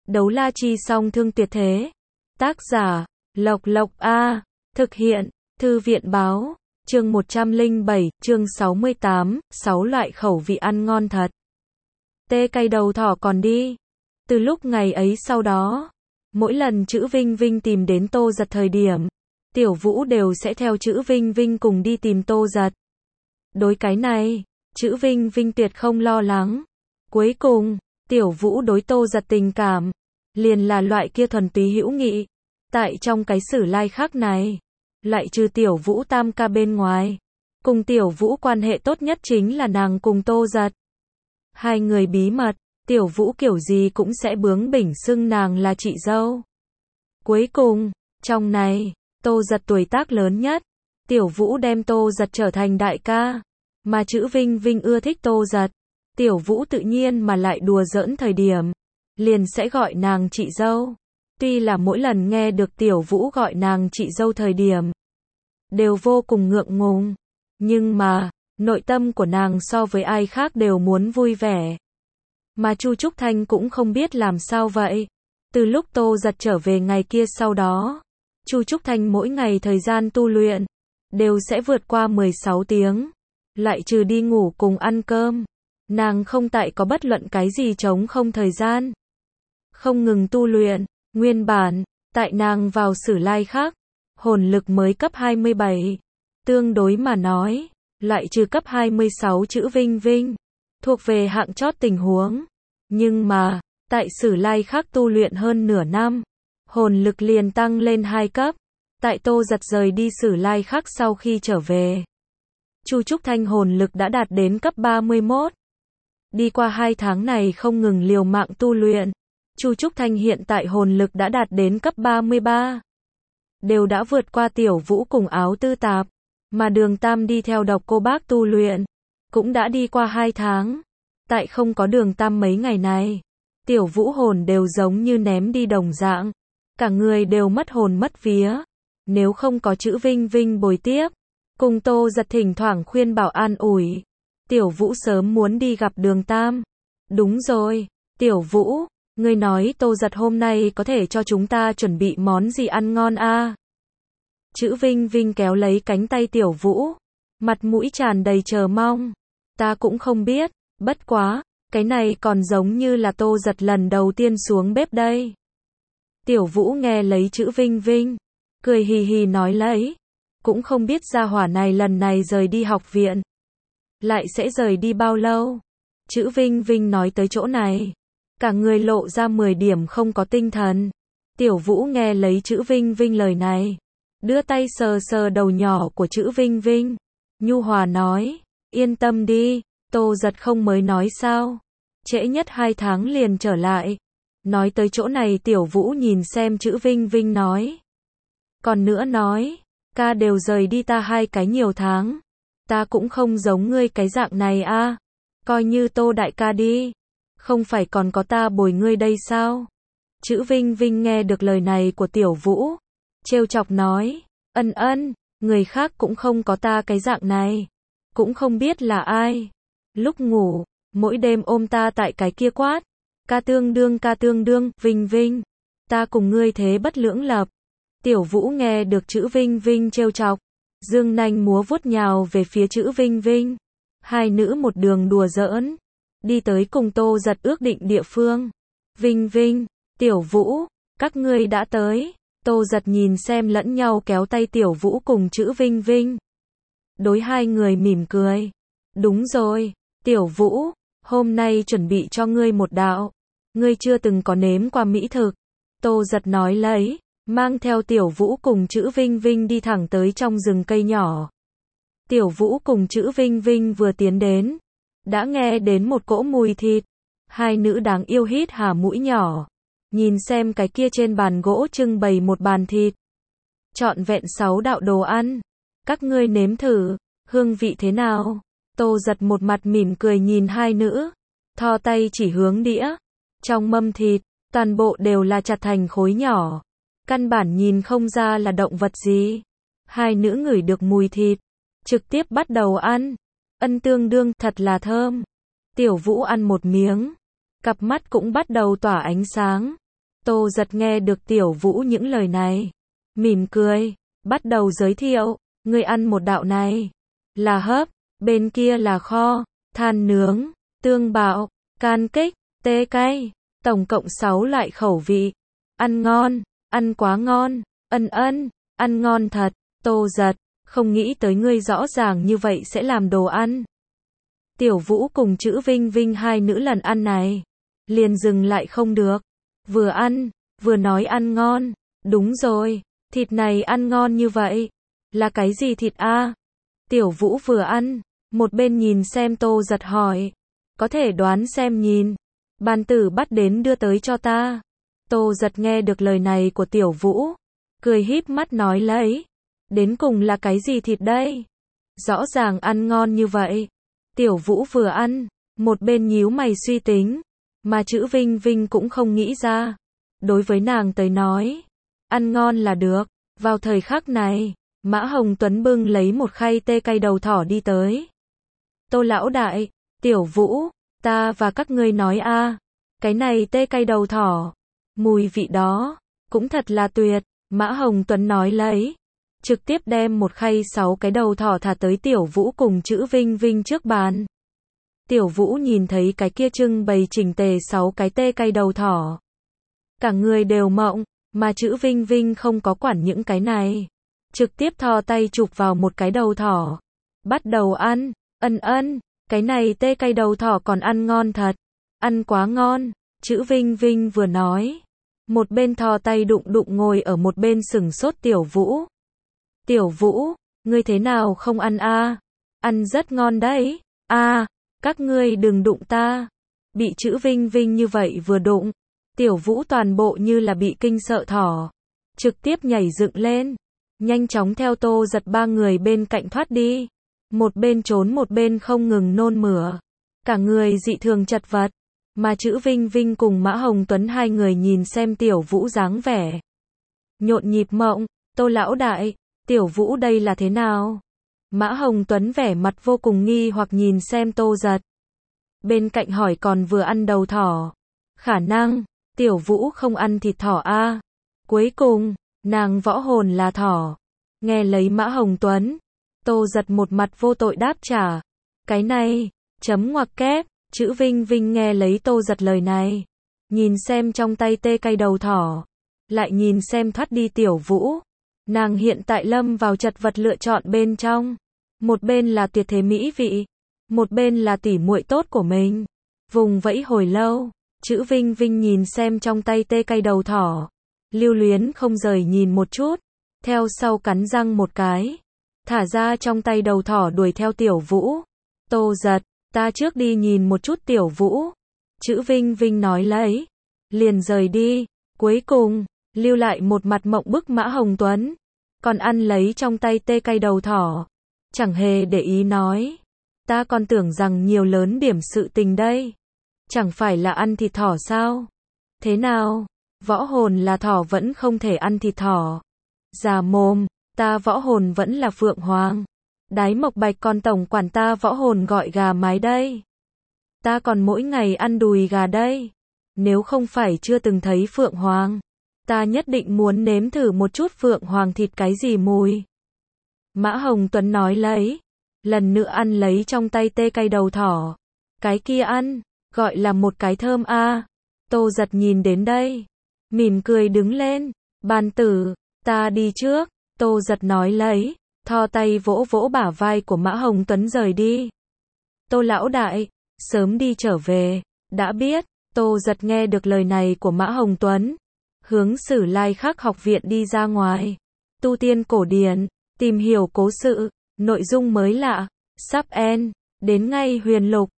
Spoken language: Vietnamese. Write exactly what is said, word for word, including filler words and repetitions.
Đấu la chi song thương tuyệt thế. Tác giả, Lộc Lộc A. Thực hiện, Thư viện Báo. Chương một trăm lẻ bảy, chương sáu mươi tám, sáu loại khẩu vị ăn ngon thật. Tê cay đầu thỏ còn đi. Từ lúc ngày ấy sau đó, mỗi lần Chữ Vinh Vinh tìm đến Tô Giật thời điểm, Tiểu Vũ đều sẽ theo Chữ Vinh Vinh cùng đi tìm Tô Giật. Đối cái này, Chữ Vinh Vinh tuyệt không lo lắng. Cuối cùng, Tiểu Vũ đối Tô Giật tình cảm, liền là loại kia thuần túy hữu nghị. Tại trong cái sử lai khác này, lại trừ Tiểu Vũ tam ca bên ngoài, cùng Tiểu Vũ quan hệ tốt nhất chính là nàng cùng Tô Giật. Hai người bí mật, Tiểu Vũ kiểu gì cũng sẽ bướng bỉnh xưng nàng là chị dâu. Cuối cùng, trong này, Tô Giật tuổi tác lớn nhất, Tiểu Vũ đem Tô Giật trở thành đại ca, mà Chữ Vinh Vinh ưa thích Tô Giật, Tiểu Vũ tự nhiên mà lại đùa giỡn thời điểm, liền sẽ gọi nàng chị dâu. Tuy là mỗi lần nghe được Tiểu Vũ gọi nàng chị dâu thời điểm, đều vô cùng ngượng ngùng, nhưng mà, nội tâm của nàng so với ai khác đều muốn vui vẻ. Mà Chu Trúc Thanh cũng không biết làm sao vậy. Từ lúc Tô Giật trở về ngày kia sau đó, Chu Trúc Thanh mỗi ngày thời gian tu luyện đều sẽ vượt qua mười sáu tiếng, lại trừ đi ngủ cùng ăn cơm, nàng không tại có bất luận cái gì trống không thời gian. Không ngừng tu luyện, nguyên bản, tại nàng vào sử lai khác, hồn lực mới cấp hai mươi bảy, tương đối mà nói, lại trừ cấp hai mươi sáu Chữ Vinh Vinh, thuộc về hạng chót tình huống. Nhưng mà, tại sử lai khác tu luyện hơn nửa năm, hồn lực liền tăng lên hai cấp. Tại Tô Giật rời đi sử lai khác sau khi trở về, Chu Trúc Thanh hồn lực đã đạt đến cấp ba mươi mốt. Đi qua hai tháng này không ngừng liều mạng tu luyện, Chu Trúc Thanh hiện tại hồn lực đã đạt đến cấp ba mươi ba. Đều đã vượt qua Tiểu Vũ cùng Áo Tư Tạp, mà Đường Tam đi theo Độc Cô Bác tu luyện, cũng đã đi qua hai tháng. Tại không có Đường Tam mấy ngày này, Tiểu Vũ hồn đều giống như ném đi đồng dạng, cả người đều mất hồn mất vía. Nếu không có Chữ Vinh Vinh bồi tiếp, cùng Tô Giật thỉnh thoảng khuyên bảo an ủi, Tiểu Vũ sớm muốn đi gặp Đường Tam. Đúng rồi, Tiểu Vũ, ngươi nói Tô Giật hôm nay có thể cho chúng ta chuẩn bị món gì ăn ngon a? À? Chữ Vinh Vinh kéo lấy cánh tay Tiểu Vũ, mặt mũi tràn đầy chờ mong. Ta cũng không biết, bất quá, cái này còn giống như là Tô Giật lần đầu tiên xuống bếp đây. Tiểu Vũ nghe lấy Chữ Vinh Vinh, cười hì hì nói lấy, cũng không biết gia hỏa này lần này rời đi học viện, lại sẽ rời đi bao lâu. Chữ Vinh Vinh nói tới chỗ này, cả người lộ ra mười điểm không có tinh thần. Tiểu Vũ nghe lấy Chữ Vinh Vinh lời này, đưa tay sờ sờ đầu nhỏ của Chữ Vinh Vinh, nhu hòa nói, yên tâm đi, Tô Giật không mới nói sao, trễ nhất hai tháng liền trở lại. Nói tới chỗ này Tiểu Vũ nhìn xem Chữ Vinh Vinh nói, còn nữa nói, ca đều rời đi ta hai cái nhiều tháng, ta cũng không giống ngươi cái dạng này a, à. Coi như Tô đại ca đi, không phải còn có ta bồi ngươi đây sao? Chữ Vinh Vinh nghe được lời này của Tiểu Vũ, trêu chọc nói, ân ân, người khác cũng không có ta cái dạng này, cũng không biết là ai. Lúc ngủ, mỗi đêm ôm ta tại cái kia quát, ca tương đương ca tương đương, Vinh Vinh, ta cùng ngươi thế bất lưỡng lập. Tiểu Vũ nghe được Chữ Vinh Vinh trêu chọc, dương nanh múa vuốt nhào về phía Chữ Vinh Vinh. Hai nữ một đường đùa giỡn, đi tới cùng Tô Giật ước định địa phương. Vinh Vinh, Tiểu Vũ, các ngươi đã tới. Tô Giật nhìn xem lẫn nhau kéo tay Tiểu Vũ cùng Chữ Vinh Vinh, đối hai người mỉm cười. Đúng rồi, Tiểu Vũ, hôm nay chuẩn bị cho ngươi một đạo, ngươi chưa từng có nếm qua mỹ thực. Tô Giật nói lấy, mang theo Tiểu Vũ cùng Chữ Vinh Vinh đi thẳng tới trong rừng cây nhỏ. Tiểu Vũ cùng Chữ Vinh Vinh vừa tiến đến, đã nghe đến một cỗ mùi thịt. Hai nữ đáng yêu hít hà mũi nhỏ, nhìn xem cái kia trên bàn gỗ trưng bày một bàn thịt, trọn vẹn sáu đạo đồ ăn. Các ngươi nếm thử, hương vị thế nào? Tô Giật một mặt mỉm cười nhìn hai nữ, thò tay chỉ hướng đĩa. Trong mâm thịt, toàn bộ đều là chặt thành khối nhỏ, căn bản nhìn không ra là động vật gì. Hai nữ ngửi được mùi thịt, trực tiếp bắt đầu ăn. Ân tương đương, thật là thơm. Tiểu Vũ ăn một miếng, cặp mắt cũng bắt đầu tỏa ánh sáng. Tô Giật nghe được Tiểu Vũ những lời này, mỉm cười, bắt đầu giới thiệu, ngươi ăn một đạo này, là hấp, bên kia là kho, than nướng, tương bạo, can kích, tê cay, tổng cộng sáu loại khẩu vị. Ăn ngon, ăn quá ngon, ân ân, ăn ngon thật, Tô Giật, không nghĩ tới ngươi rõ ràng như vậy sẽ làm đồ ăn. Tiểu Vũ cùng chữ Vinh Vinh hai nữ lần ăn này, liền dừng lại không được, vừa ăn, vừa nói ăn ngon, đúng rồi, thịt này ăn ngon như vậy, là cái gì thịt a? Tiểu Vũ vừa ăn, một bên nhìn xem Tô Giật hỏi, có thể đoán xem nhìn, bàn tử bắt đến đưa tới cho ta. Tô Giật nghe được lời này của Tiểu Vũ, cười híp mắt nói lấy, đến cùng là cái gì thịt đây? Rõ ràng ăn ngon như vậy. Tiểu Vũ vừa ăn, một bên nhíu mày suy tính, mà chữ Vinh Vinh cũng không nghĩ ra. Đối với nàng tới nói, ăn ngon là được. Vào thời khắc này, Mã Hồng Tuấn bưng lấy một khay tê cay đầu thỏ đi tới. Tô lão đại, Tiểu Vũ, ta và các ngươi nói a, cái này tê cay đầu thỏ, mùi vị đó, cũng thật là tuyệt. Mã Hồng Tuấn nói lấy, trực tiếp đem một khay sáu cái đầu thỏ thả tới Tiểu Vũ cùng chữ Vinh Vinh trước bàn. Tiểu Vũ nhìn thấy cái kia trưng bày chỉnh tề sáu cái tê cay đầu thỏ, cả người đều mộng, mà chữ Vinh Vinh không có quản những cái này, trực tiếp thò tay chụp vào một cái đầu thỏ, bắt đầu ăn, ân ân, cái này tê cay đầu thỏ còn ăn ngon thật, ăn quá ngon, chữ Vinh Vinh vừa nói, một bên thò tay đụng đụng ngồi ở một bên sừng sốt Tiểu Vũ. Tiểu Vũ, ngươi thế nào không ăn a? Ăn rất ngon đấy. A, các ngươi đừng đụng ta. Bị chữ Vinh Vinh như vậy vừa đụng, Tiểu Vũ toàn bộ như là bị kinh sợ thỏ, trực tiếp nhảy dựng lên, nhanh chóng theo Tô Giật ba người bên cạnh thoát đi, một bên trốn một bên không ngừng nôn mửa, cả người dị thường chật vật, mà chữ Vinh Vinh cùng Mã Hồng Tuấn hai người nhìn xem Tiểu Vũ dáng vẻ nhộn nhịp mộng, Tô lão đại, Tiểu Vũ đây là thế nào? Mã Hồng Tuấn vẻ mặt vô cùng nghi hoặc nhìn xem Tô Giật, bên cạnh hỏi còn vừa ăn đầu thỏ, khả năng Tiểu Vũ không ăn thịt thỏ a. Cuối cùng, nàng võ hồn là thỏ. Nghe lấy Mã Hồng Tuấn, Tô Giật một mặt vô tội đáp trả, cái này, chấm ngoặc kép, chữ Vinh Vinh nghe lấy Tô Giật lời này, nhìn xem trong tay tê cay đầu thỏ, lại nhìn xem thoát đi Tiểu Vũ, nàng hiện tại lâm vào chật vật lựa chọn bên trong, một bên là tuyệt thế mỹ vị, một bên là tỉ muội tốt của mình, vùng vẫy hồi lâu. Chữ Vinh Vinh nhìn xem trong tay tê cay đầu thỏ, lưu luyến không rời nhìn một chút, theo sau cắn răng một cái, thả ra trong tay đầu thỏ đuổi theo Tiểu Vũ. Tô Giật, ta trước đi nhìn một chút Tiểu Vũ. Chữ Vinh Vinh nói lấy, liền rời đi, cuối cùng, lưu lại một mặt mộng bức Mã Hồng Tuấn, còn ăn lấy trong tay tê cay đầu thỏ, chẳng hề để ý nói, ta còn tưởng rằng nhiều lớn điểm sự tình đây. Chẳng phải là ăn thịt thỏ sao? Thế nào? Võ hồn là thỏ vẫn không thể ăn thịt thỏ. Già mồm, ta võ hồn vẫn là Phượng Hoàng. Đái Mộc Bạch còn tổng quản ta võ hồn gọi gà mái đây. Ta còn mỗi ngày ăn đùi gà đây. Nếu không phải chưa từng thấy Phượng Hoàng, ta nhất định muốn nếm thử một chút Phượng Hoàng thịt cái gì mùi. Mã Hồng Tuấn nói lấy, lần nữa ăn lấy trong tay tê cay đầu thỏ. Cái kia ăn, gọi là một cái thơm a. Tô Giật nhìn đến đây, mỉm cười đứng lên, bàn tử, ta đi trước. Tô Giật nói lấy, thò tay vỗ vỗ bả vai của Mã Hồng Tuấn rời đi. Tô lão đại, sớm đi trở về, đã biết. Tô Giật nghe được lời này của Mã Hồng Tuấn, hướng Sử Lai Khắc học viện đi ra ngoài, tu tiên cổ điển, tìm hiểu cố sự, nội dung mới lạ, sắp end, đến ngay huyền lục.